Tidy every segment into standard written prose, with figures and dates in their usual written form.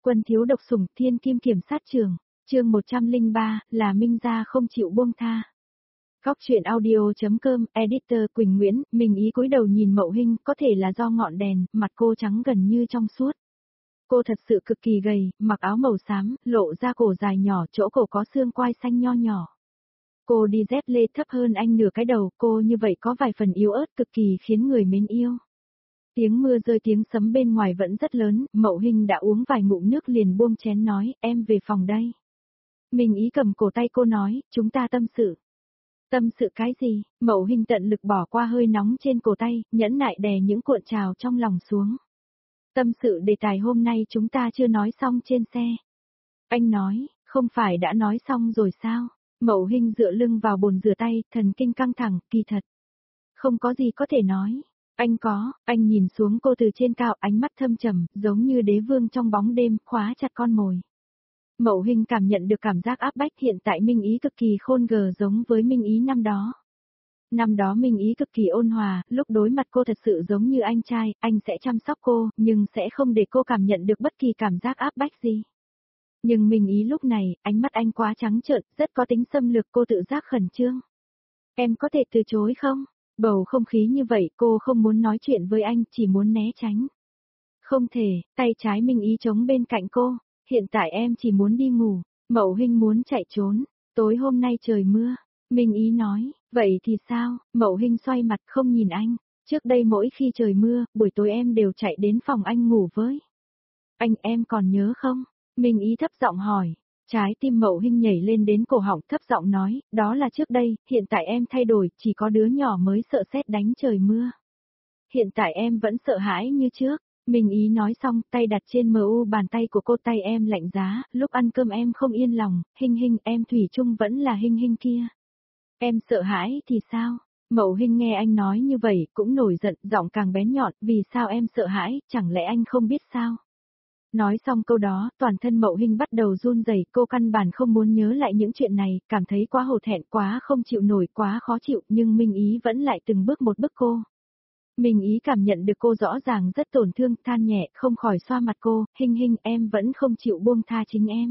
Quân thiếu độc sủng thiên kim kiểm sát trường, chương 103, là Minh gia không chịu buông tha. Góc truyện audio.com, editor Quỳnh Nguyễn, mình ý cúi đầu nhìn Mậu Hinh, có thể là do ngọn đèn, mặt cô trắng gần như trong suốt. Cô thật sự cực kỳ gầy, mặc áo màu xám, lộ ra cổ dài nhỏ, chỗ cổ có xương quai xanh nho nhỏ. Cô đi dép lê thấp hơn anh nửa cái đầu, cô như vậy có vài phần yếu ớt cực kỳ khiến người mến yêu. Tiếng mưa rơi tiếng sấm bên ngoài vẫn rất lớn, Mậu Hinh đã uống vài ngụm nước liền buông chén nói, em về phòng đây. Mình ý cầm cổ tay cô nói, chúng ta tâm sự. Tâm sự cái gì? Mậu Hinh tận lực bỏ qua hơi nóng trên cổ tay, nhẫn nại đè những cuộn trào trong lòng xuống. Tâm sự đề tài hôm nay chúng ta chưa nói xong trên xe. Anh nói, không phải đã nói xong rồi sao? Mậu Hinh dựa lưng vào bồn rửa tay, thần kinh căng thẳng, kỳ thật. Không có gì có thể nói. Anh nhìn xuống cô từ trên cao, ánh mắt thâm trầm, giống như đế vương trong bóng đêm, khóa chặt con mồi. Mậu Hinh cảm nhận được cảm giác áp bách hiện tại Minh Ý cực kỳ khôn gờ giống với Minh Ý năm đó. Năm đó Minh Ý cực kỳ ôn hòa, lúc đối mặt cô thật sự giống như anh trai, anh sẽ chăm sóc cô, nhưng sẽ không để cô cảm nhận được bất kỳ cảm giác áp bách gì. Nhưng Minh Ý lúc này, ánh mắt anh quá trắng trợn, rất có tính xâm lược, cô tự giác khẩn trương. Em có thể từ chối không? Bầu không khí như vậy, cô không muốn nói chuyện với anh, chỉ muốn né tránh. Không thể, tay trái Minh Ý chống bên cạnh cô, hiện tại em chỉ muốn đi ngủ, Mậu Hinh muốn chạy trốn, tối hôm nay trời mưa, Minh Ý nói, vậy thì sao, Mậu Hinh xoay mặt không nhìn anh, trước đây mỗi khi trời mưa, buổi tối em đều chạy đến phòng anh ngủ với. Anh em còn nhớ không? Minh Ý thấp giọng hỏi. Trái tim Mậu Hinh nhảy lên đến cổ họng thấp giọng nói, đó là trước đây, hiện tại em thay đổi, chỉ có đứa nhỏ mới sợ sét đánh trời mưa. Hiện tại em vẫn sợ hãi như trước. Minh Ý nói xong, tay đặt trên mu bàn tay của cô, tay em lạnh giá, lúc ăn cơm em không yên lòng, Hinh em thủy chung vẫn là Hinh kia. Em sợ hãi thì sao? Mậu Hinh nghe anh nói như vậy, cũng nổi giận, giọng càng bén nhọn, vì sao em sợ hãi, chẳng lẽ anh không biết sao? Nói xong câu đó, toàn thân Mậu Hinh bắt đầu run rẩy, cô căn bản không muốn nhớ lại những chuyện này, cảm thấy quá hổ thẹn, quá không chịu nổi, quá khó chịu, nhưng Minh Ý vẫn lại từng bước một bức cô. Minh Ý cảm nhận được cô rõ ràng rất tổn thương, than nhẹ, không khỏi xoa mặt cô, Hinh em vẫn không chịu buông tha chính em.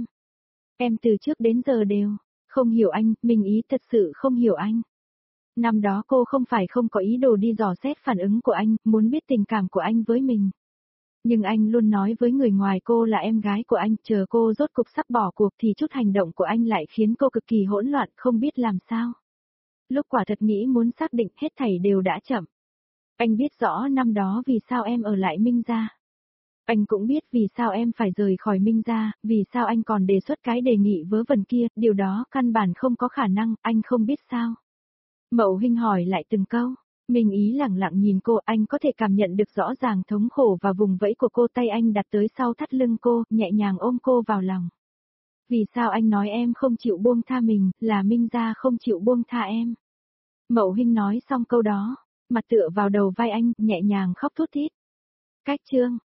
Em từ trước đến giờ đều không hiểu anh, Minh Ý thật sự không hiểu anh. Năm đó cô không phải không có ý đồ đi dò xét phản ứng của anh, muốn biết tình cảm của anh với mình. Nhưng anh luôn nói với người ngoài cô là em gái của anh, chờ cô rốt cục sắp bỏ cuộc thì chút hành động của anh lại khiến cô cực kỳ hỗn loạn, không biết làm sao. Lúc quả thật nghĩ muốn xác định hết thảy đều đã chậm. Anh biết rõ năm đó vì sao em ở lại Minh gia. Anh cũng biết vì sao em phải rời khỏi Minh gia, vì sao anh còn đề xuất cái đề nghị vớ vẩn kia, điều đó căn bản không có khả năng, anh không biết sao. Mậu Hinh hỏi lại từng câu. Minh Ý lặng lặng nhìn cô, anh có thể cảm nhận được rõ ràng thống khổ và vùng vẫy của cô, tay anh đặt tới sau thắt lưng cô, nhẹ nhàng ôm cô vào lòng. Vì sao anh nói em không chịu buông tha mình, là Minh gia không chịu buông tha em. Mậu Hinh nói xong câu đó, mặt tựa vào đầu vai anh, nhẹ nhàng khóc thút thít. Cách chương,